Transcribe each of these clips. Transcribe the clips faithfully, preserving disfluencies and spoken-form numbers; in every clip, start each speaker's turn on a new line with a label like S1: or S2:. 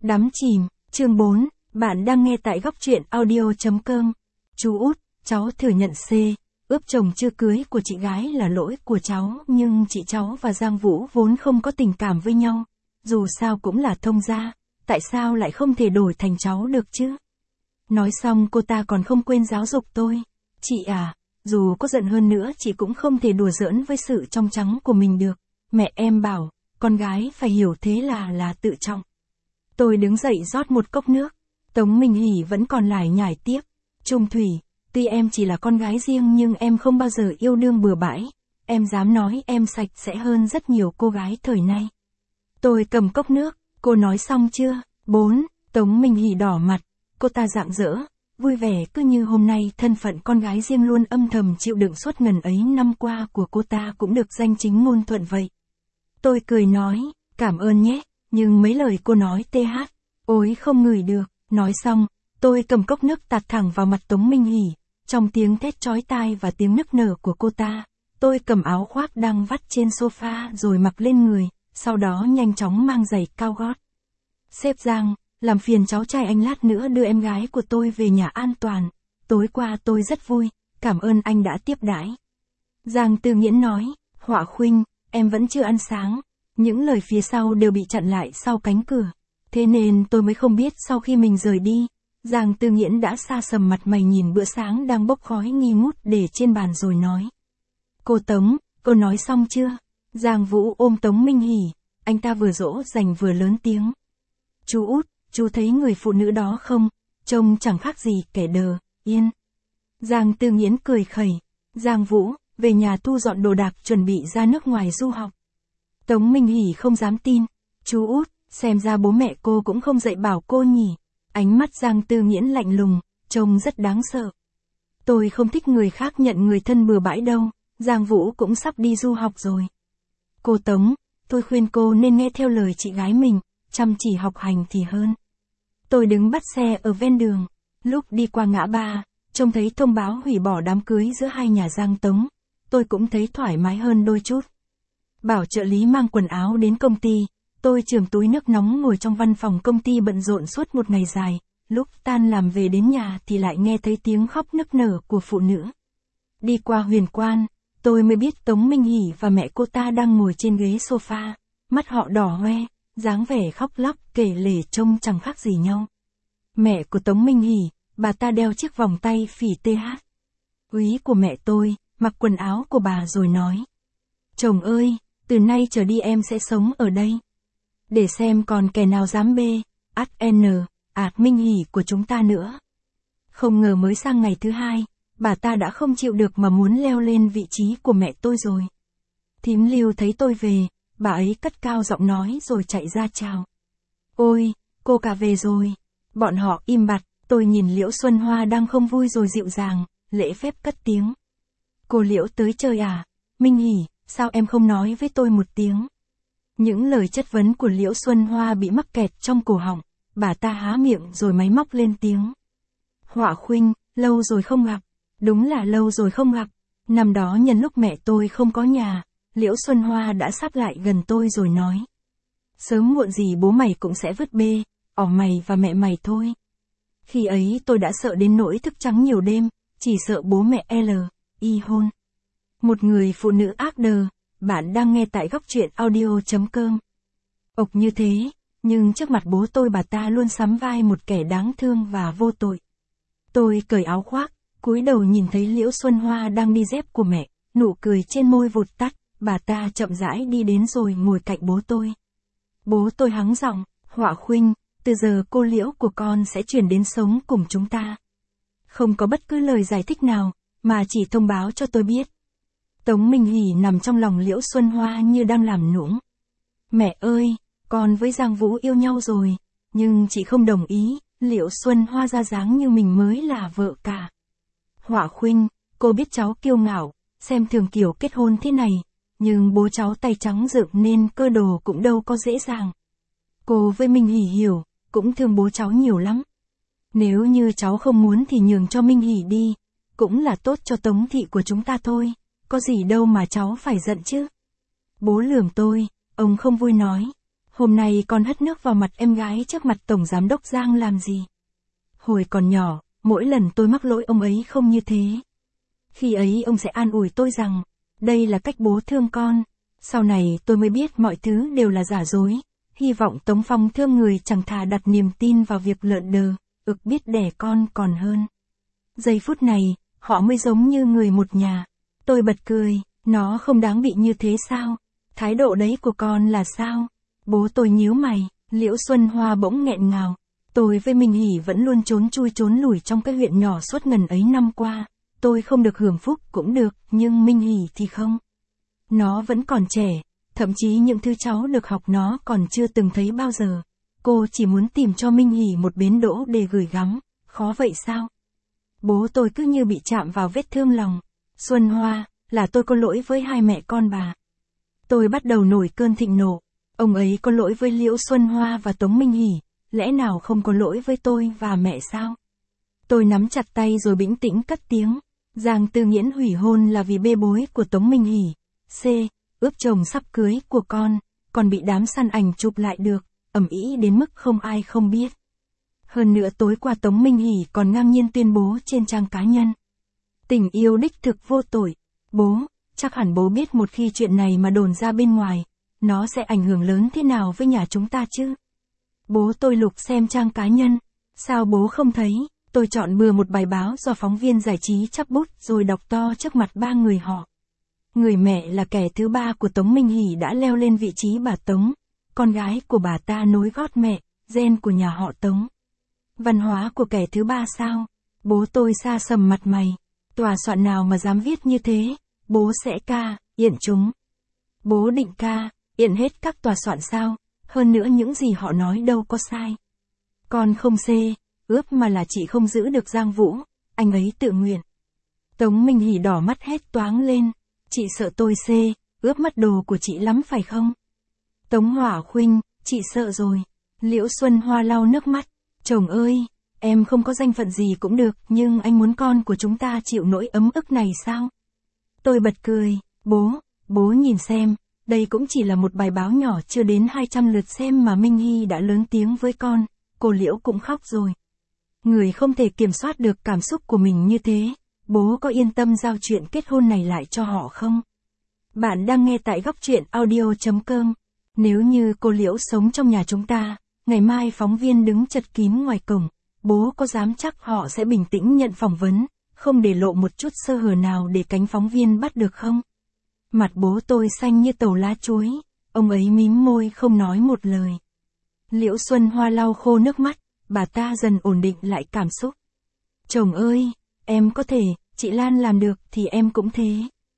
S1: Đắm chìm, chương bốn, bạn đang nghe tại góc truyện audio.com. Chú út, cháu thừa nhận C, ướp chồng chưa cưới của chị gái là lỗi của cháu, nhưng chị cháu và Giang Vũ vốn không có tình cảm với nhau. Dù sao cũng là thông gia, tại sao lại không thể đổi thành cháu được chứ? Nói xong cô ta còn không quên giáo dục tôi. Chị à, dù có giận hơn nữa chị cũng không thể đùa giỡn với sự trong trắng của mình được. Mẹ em bảo, con gái phải hiểu thế là là tự trọng. Tôi đứng dậy rót một cốc nước. Tống Minh Hỷ vẫn còn lải nhải tiếp. Trung Thủy, tuy em chỉ là con gái riêng nhưng em không bao giờ yêu đương bừa bãi. Em dám nói em sạch sẽ hơn rất nhiều cô gái thời nay. Tôi cầm cốc nước, cô nói xong chưa? Bốn, Tống Minh Hỷ đỏ mặt. Cô ta rạng rỡ, vui vẻ cứ như hôm nay thân phận con gái riêng luôn âm thầm chịu đựng suốt ngần ấy năm qua của cô ta cũng được danh chính ngôn thuận vậy. Tôi cười nói, cảm ơn nhé, nhưng mấy lời cô nói tê hát, ôi không ngửi được. Nói xong, tôi cầm cốc nước tạt thẳng vào mặt Tống Minh Hỷ. Trong tiếng thét chói tai và tiếng nức nở của cô ta, tôi cầm áo khoác đang vắt trên sofa rồi mặc lên người, sau đó nhanh chóng mang giày cao gót. Sếp Giang, làm phiền cháu trai anh lát nữa đưa em gái của tôi về nhà an toàn. Tối qua tôi rất vui, cảm ơn anh đã tiếp đãi. Giang Tư Nghiễn nói, Họa Khuynh, em vẫn chưa ăn sáng. Những lời phía sau đều bị chặn lại sau cánh cửa. Thế nên tôi mới không biết sau khi mình rời đi, Giang Tư Nghiễn đã xa sầm mặt mày nhìn bữa sáng đang bốc khói nghi ngút để trên bàn rồi nói. Cô Tống, cô nói xong chưa? Giang Vũ ôm Tống Minh Hỷ, anh ta vừa dỗ dành vừa lớn tiếng. Chú út, chú thấy người phụ nữ đó không? Trông chẳng khác gì kẻ đờ, yên. Giang Tư Nghiễn cười khẩy. Giang Vũ, về nhà thu dọn đồ đạc chuẩn bị ra nước ngoài du học. Tống Minh Hỷ không dám tin. Chú út, xem ra bố mẹ cô cũng không dạy bảo cô nhỉ. Ánh mắt Giang Tư Nghiễn lạnh lùng, trông rất đáng sợ. Tôi không thích người khác nhận người thân bừa bãi đâu, Giang Vũ cũng sắp đi du học rồi. Cô Tống, tôi khuyên cô nên nghe theo lời chị gái mình, chăm chỉ học hành thì hơn. Tôi đứng bắt xe ở ven đường, lúc đi qua ngã ba, trông thấy thông báo hủy bỏ đám cưới giữa hai nhà Giang Tống, tôi cũng thấy thoải mái hơn đôi chút. Bảo trợ lý mang quần áo đến công ty. Tôi chườm túi nước nóng ngồi trong văn phòng công ty bận rộn suốt một ngày dài, lúc tan làm về đến nhà thì lại nghe thấy tiếng khóc nức nở của phụ nữ. Đi qua Huyền Quan, tôi mới biết Tống Minh Hỷ và mẹ cô ta đang ngồi trên ghế sofa, mắt họ đỏ hoe, dáng vẻ khóc lóc kể lể trông chẳng khác gì nhau. Mẹ của Tống Minh Hỷ, bà ta đeo chiếc vòng tay phỉ tê hát. Úy của mẹ tôi, mặc quần áo của bà rồi nói. Chồng ơi, từ nay trở đi em sẽ sống ở đây. Để xem còn kẻ nào dám bê, át n, ạt Minh Hỷ của chúng ta nữa. Không ngờ mới sang ngày thứ hai, bà ta đã không chịu được mà muốn leo lên vị trí của mẹ tôi rồi. Thím Lưu thấy tôi về, bà ấy cất cao giọng nói rồi chạy ra chào. Ôi, cô cả về rồi. Bọn họ im bặt, tôi nhìn Liễu Xuân Hoa đang không vui rồi dịu dàng, lễ phép cất tiếng. Cô Liễu tới chơi à? Minh Hỷ, sao em không nói với tôi một tiếng? Những lời chất vấn của Liễu Xuân Hoa bị mắc kẹt trong cổ họng, bà ta há miệng rồi máy móc lên tiếng. Họa Khuynh, lâu rồi không gặp. Đúng là lâu rồi không gặp. Năm đó nhân lúc mẹ tôi không có nhà, Liễu Xuân Hoa đã sắp lại gần tôi rồi nói. Sớm muộn gì bố mày cũng sẽ vứt bê, ỏ mày và mẹ mày thôi. Khi ấy tôi đã sợ đến nỗi thức trắng nhiều đêm, chỉ sợ bố mẹ L, y hôn. Một người phụ nữ ác đờ. Bạn đang nghe tại góc truyện audio.com. Ộc như thế, nhưng trước mặt bố tôi bà ta luôn sắm vai một kẻ đáng thương và vô tội. Tôi cởi áo khoác, cúi đầu nhìn thấy Liễu Xuân Hoa đang đi dép của mẹ, nụ cười trên môi vụt tắt, bà ta chậm rãi đi đến rồi ngồi cạnh bố tôi. Bố tôi hắng giọng, Họa Khuynh, từ giờ cô Liễu của con sẽ chuyển đến sống cùng chúng ta. Không có bất cứ lời giải thích nào, mà chỉ thông báo cho tôi biết. Tống Minh Hỷ nằm trong lòng Liễu Xuân Hoa như đang làm nũng. Mẹ ơi, con với Giang Vũ yêu nhau rồi, nhưng chị không đồng ý, Liễu Xuân Hoa ra dáng như mình mới là vợ cả. Họa Khuynh, cô biết cháu kiêu ngạo, xem thường kiểu kết hôn thế này, nhưng bố cháu tay trắng dựng nên cơ đồ cũng đâu có dễ dàng. Cô với Minh Hỷ hiểu, cũng thương bố cháu nhiều lắm. Nếu như cháu không muốn thì nhường cho Minh Hỷ đi, cũng là tốt cho Tống thị của chúng ta thôi. Có gì đâu mà cháu phải giận chứ. Bố lườm tôi, ông không vui nói. Hôm nay con hất nước vào mặt em gái trước mặt Tổng Giám đốc Giang làm gì? Hồi còn nhỏ, mỗi lần tôi mắc lỗi ông ấy không như thế. Khi ấy ông sẽ an ủi tôi rằng, đây là cách bố thương con. Sau này tôi mới biết mọi thứ đều là giả dối. Hy vọng Tống Phong thương người chẳng thà đặt niềm tin vào việc lợn đờ, ực biết đẻ con còn hơn. Giây phút này, họ mới giống như người một nhà. Tôi bật cười, nó không đáng bị như thế sao? Thái độ đấy của con là sao? Bố tôi nhíu mày, Liễu Xuân Hoa bỗng nghẹn ngào. Tôi với Minh Hỷ vẫn luôn trốn chui trốn lủi trong cái huyện nhỏ suốt ngần ấy năm qua. Tôi không được hưởng phúc cũng được, nhưng Minh Hỷ thì không. Nó vẫn còn trẻ, thậm chí những thứ cháu được học nó còn chưa từng thấy bao giờ. Cô chỉ muốn tìm cho Minh Hỷ một bến đỗ để gửi gắm, khó vậy sao? Bố tôi cứ như bị chạm vào vết thương lòng. Xuân Hoa, là tôi có lỗi với hai mẹ con bà. Tôi bắt đầu nổi cơn thịnh nộ. Ông ấy có lỗi với Liễu Xuân Hoa và Tống Minh Hỷ, lẽ nào không có lỗi với tôi và mẹ sao? Tôi nắm chặt tay rồi bĩnh tĩnh cất tiếng. Giang Tư Nghiễn hủy hôn là vì bê bối của Tống Minh Hỷ. C. Ướp chồng sắp cưới của con, còn bị đám săn ảnh chụp lại được, ầm ĩ đến mức không ai không biết. Hơn nữa tối qua Tống Minh Hỷ còn ngang nhiên tuyên bố trên trang cá nhân. Tình yêu đích thực vô tội. Bố, chắc hẳn bố biết một khi chuyện này mà đồn ra bên ngoài, nó sẽ ảnh hưởng lớn thế nào với nhà chúng ta chứ? Bố tôi lục xem trang cá nhân. Sao bố không thấy? Tôi chọn bừa một bài báo do phóng viên giải trí chắp bút rồi đọc to trước mặt ba người họ. Người mẹ là kẻ thứ ba của Tống Minh Hỷ đã leo lên vị trí bà Tống. Con gái của bà ta nối gót mẹ, gen của nhà họ Tống. Văn hóa của kẻ thứ ba sao? Bố tôi sa sầm mặt mày. Tòa soạn nào mà dám viết như thế? Bố sẽ ca, yện chúng. Bố định ca, yện hết các tòa soạn sao? Hơn nữa những gì họ nói đâu có sai. Con không xê, ướp mà là chị không giữ được Giang Vũ, anh ấy tự nguyện. Tống Minh Hỷ đỏ mắt hét toáng lên. Chị sợ tôi xê, ướp mất đồ của chị lắm phải không? Tống Hỏa Khuynh, chị sợ rồi. Liễu Xuân Hoa lau nước mắt. Chồng ơi, em không có danh phận gì cũng được, nhưng anh muốn con của chúng ta chịu nỗi ấm ức này sao? Tôi bật cười, bố, bố nhìn xem, đây cũng chỉ là một bài báo nhỏ chưa đến hai trăm lượt xem mà Minh Hy đã lớn tiếng với con, cô Liễu cũng khóc rồi. Người không thể kiểm soát được cảm xúc của mình như thế, bố có yên tâm giao chuyện kết hôn này lại cho họ không? Bạn đang nghe tại góc truyện audio chấm com. Nếu như cô Liễu sống trong nhà chúng ta, ngày mai phóng viên đứng chật kín ngoài cổng, bố có dám chắc họ sẽ bình tĩnh nhận phỏng vấn, không để lộ một chút sơ hở nào để cánh phóng viên bắt được không? Mặt bố tôi xanh như tàu lá chuối, ông ấy mím môi không nói một lời. Liễu Xuân Hoa lau khô nước mắt, bà ta dần ổn định lại cảm xúc. Chồng ơi, em có thể, chị Lan làm được thì em cũng thế.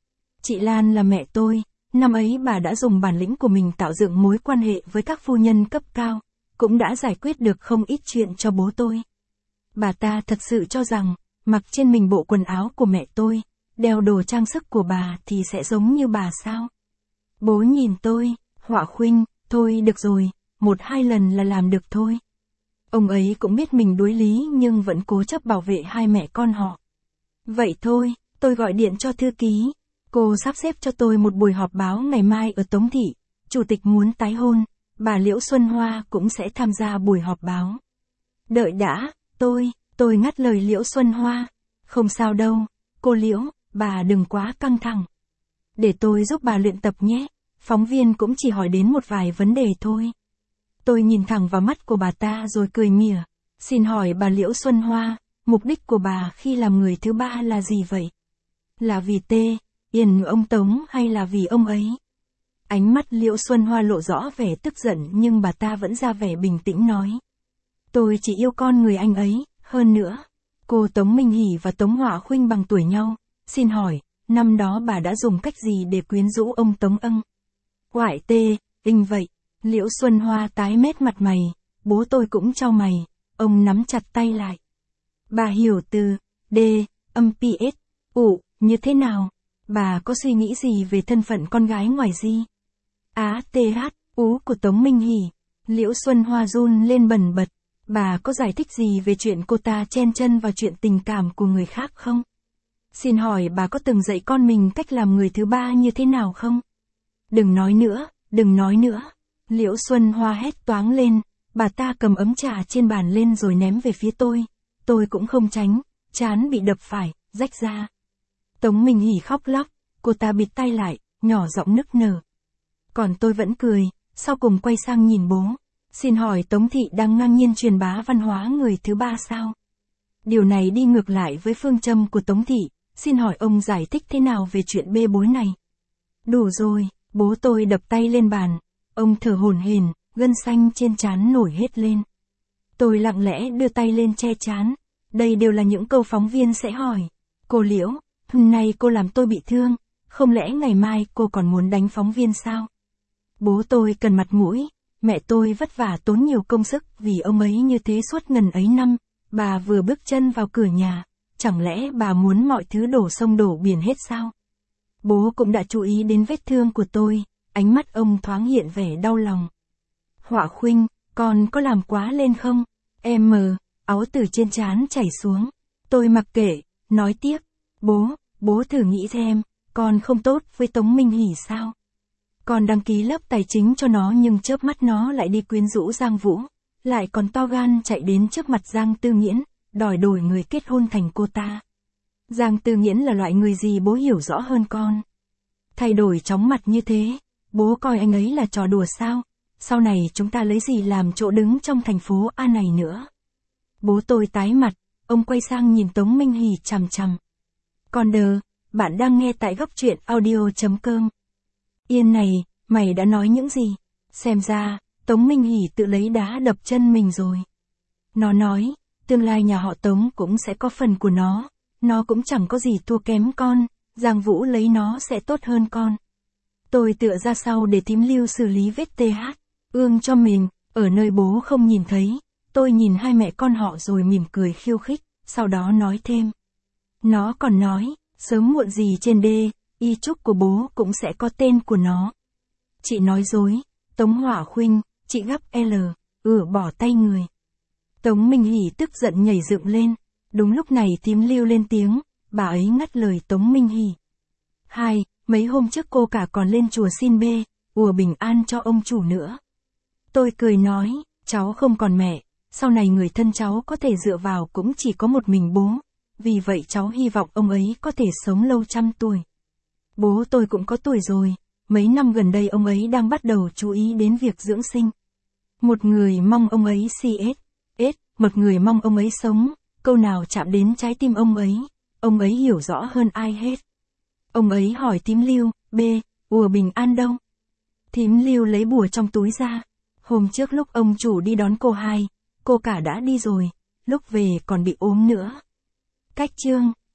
S1: Chị Lan là mẹ tôi, năm ấy bà đã dùng bản lĩnh của mình tạo dựng mối quan hệ với các phu nhân cấp cao, cũng đã giải quyết được không ít chuyện cho bố tôi. Bà ta thật sự cho rằng, mặc trên mình bộ quần áo của mẹ tôi, đeo đồ trang sức của bà thì sẽ giống như bà sao? Bố nhìn tôi, Hỏa Khuynh, thôi được rồi, một hai lần là làm được thôi. Ông ấy cũng biết mình đuối lý nhưng vẫn cố chấp bảo vệ hai mẹ con họ. Vậy thôi, tôi gọi điện cho thư ký. Cô sắp xếp cho tôi một buổi họp báo ngày mai ở Tống Thị. Chủ tịch muốn tái hôn, bà Liễu Xuân Hoa cũng sẽ tham gia buổi họp báo. Đợi đã, tôi, tôi ngắt lời Liễu Xuân Hoa. Không sao đâu, cô Liễu, bà đừng quá căng thẳng. Để tôi giúp bà luyện tập nhé, phóng viên cũng chỉ hỏi đến một vài vấn đề thôi. Tôi nhìn thẳng vào mắt của bà ta rồi cười mỉa. Xin hỏi bà Liễu Xuân Hoa, mục đích của bà khi làm người thứ ba là gì vậy? Là vì tê, yên ông Tống hay là vì ông ấy? Ánh mắt Liễu Xuân Hoa lộ rõ vẻ tức giận nhưng bà ta vẫn ra vẻ bình tĩnh nói. Tôi chỉ yêu con người anh ấy, hơn nữa. Cô Tống Minh Hỷ và Tống Hỏa Khuynh bằng tuổi nhau. Xin hỏi, năm đó bà đã dùng cách gì để quyến rũ ông Tống ân? Quại tê,inh vậy. Liễu Xuân Hoa tái mét mặt mày, bố tôi cũng chau mày, ông nắm chặt tay lại. Bà hiểu từ, D, âm ps, ụ, như thế nào? Bà có suy nghĩ gì về thân phận con gái ngoài gì? Á th, ú của Tống Minh Hỷ. Liễu Xuân Hoa run lên bần bật. Bà có giải thích gì về chuyện cô ta chen chân vào chuyện tình cảm của người khác không? Xin hỏi bà có từng dạy con mình cách làm người thứ ba như thế nào không? Đừng nói nữa, đừng nói nữa. Liễu Xuân Hoa hét toáng lên, bà ta cầm ấm trà trên bàn lên rồi ném về phía tôi. Tôi cũng không tránh, trán bị đập phải, rách ra. Tống Minh Hỷ khóc lóc, cô ta bịt tay lại, nhỏ giọng nức nở. Còn tôi vẫn cười, sau cùng quay sang nhìn bố. Xin hỏi Tống Thị đang ngang nhiên truyền bá văn hóa người thứ ba sao? Điều này đi ngược lại với phương châm của Tống Thị, xin hỏi ông giải thích thế nào về chuyện bê bối này? Đủ rồi, bố tôi đập tay lên bàn, ông thở hổn hển, gân xanh trên trán nổi hết lên. Tôi lặng lẽ đưa tay lên che trán, đây đều là những câu phóng viên sẽ hỏi. Cô Liễu, hôm nay cô làm tôi bị thương, không lẽ ngày mai cô còn muốn đánh phóng viên sao? Bố tôi cần mặt mũi, mẹ tôi vất vả tốn nhiều công sức vì ông ấy như thế suốt ngần ấy năm, bà vừa bước chân vào cửa nhà, chẳng lẽ bà muốn mọi thứ đổ sông đổ biển hết sao? Bố cũng đã chú ý đến vết thương của tôi, ánh mắt ông thoáng hiện vẻ đau lòng. Họa Khuynh, con có làm quá lên không? Em mờ, áo từ trên trán chảy xuống. Tôi mặc kệ, nói tiếp, bố, bố thử nghĩ xem, con không tốt với Tống Minh Hỷ sao? Con đăng ký lớp tài chính cho nó nhưng chớp mắt nó lại đi quyến rũ Giang Vũ, lại còn to gan chạy đến trước mặt Giang Tư Nghiễn, đòi đổi người kết hôn thành cô ta. Giang Tư Nghiễn là loại người gì bố hiểu rõ hơn con. Thay đổi chóng mặt như thế, bố coi anh ấy là trò đùa sao? Sau này chúng ta lấy gì làm chỗ đứng trong thành phố A này nữa? Bố tôi tái mặt, ông quay sang nhìn Tống Minh Hỷ chằm chằm. Con đờ, bạn đang nghe tại góc truyện audio.com. Yên này, mày đã nói những gì? Xem ra, Tống Minh Hỷ tự lấy đá đập chân mình rồi. Nó nói, tương lai nhà họ Tống cũng sẽ có phần của nó, nó cũng chẳng có gì thua kém con, Giang Vũ lấy nó sẽ tốt hơn con. Tôi tựa ra sau để thím Lưu xử lý vết tê hát, ương cho mình, ở nơi bố không nhìn thấy, tôi nhìn hai mẹ con họ rồi mỉm cười khiêu khích, sau đó nói thêm. Nó còn nói, sớm muộn gì trên đê, y trúc của bố cũng sẽ có tên của nó. Chị nói dối, Tống Họa Khuynh, chị gấp L, ửa bỏ tay người. Tống Minh Hỷ tức giận nhảy dựng lên, đúng lúc này thím Lưu lên tiếng, bà ấy ngắt lời Tống Minh Hỷ. Hai, mấy hôm trước cô cả còn lên chùa xin bê, ùa bình an cho ông chủ nữa. Tôi cười nói, cháu không còn mẹ, sau này người thân cháu có thể dựa vào cũng chỉ có một mình bố, vì vậy cháu hy vọng ông ấy có thể sống lâu trăm tuổi. Bố tôi cũng có tuổi rồi, mấy năm gần đây ông ấy đang bắt đầu chú ý đến việc dưỡng sinh. Một người mong ông ấy xê ét, ét, một người mong ông ấy sống, câu nào chạm đến trái tim ông ấy, ông ấy hiểu rõ hơn ai hết. Ông ấy hỏi thím Lưu, B, ùa bình an đâu? Thím Lưu lấy bùa trong túi ra. Hôm trước lúc ông chủ đi đón cô hai, cô cả đã đi rồi, lúc về còn bị ốm nữa. Cách chương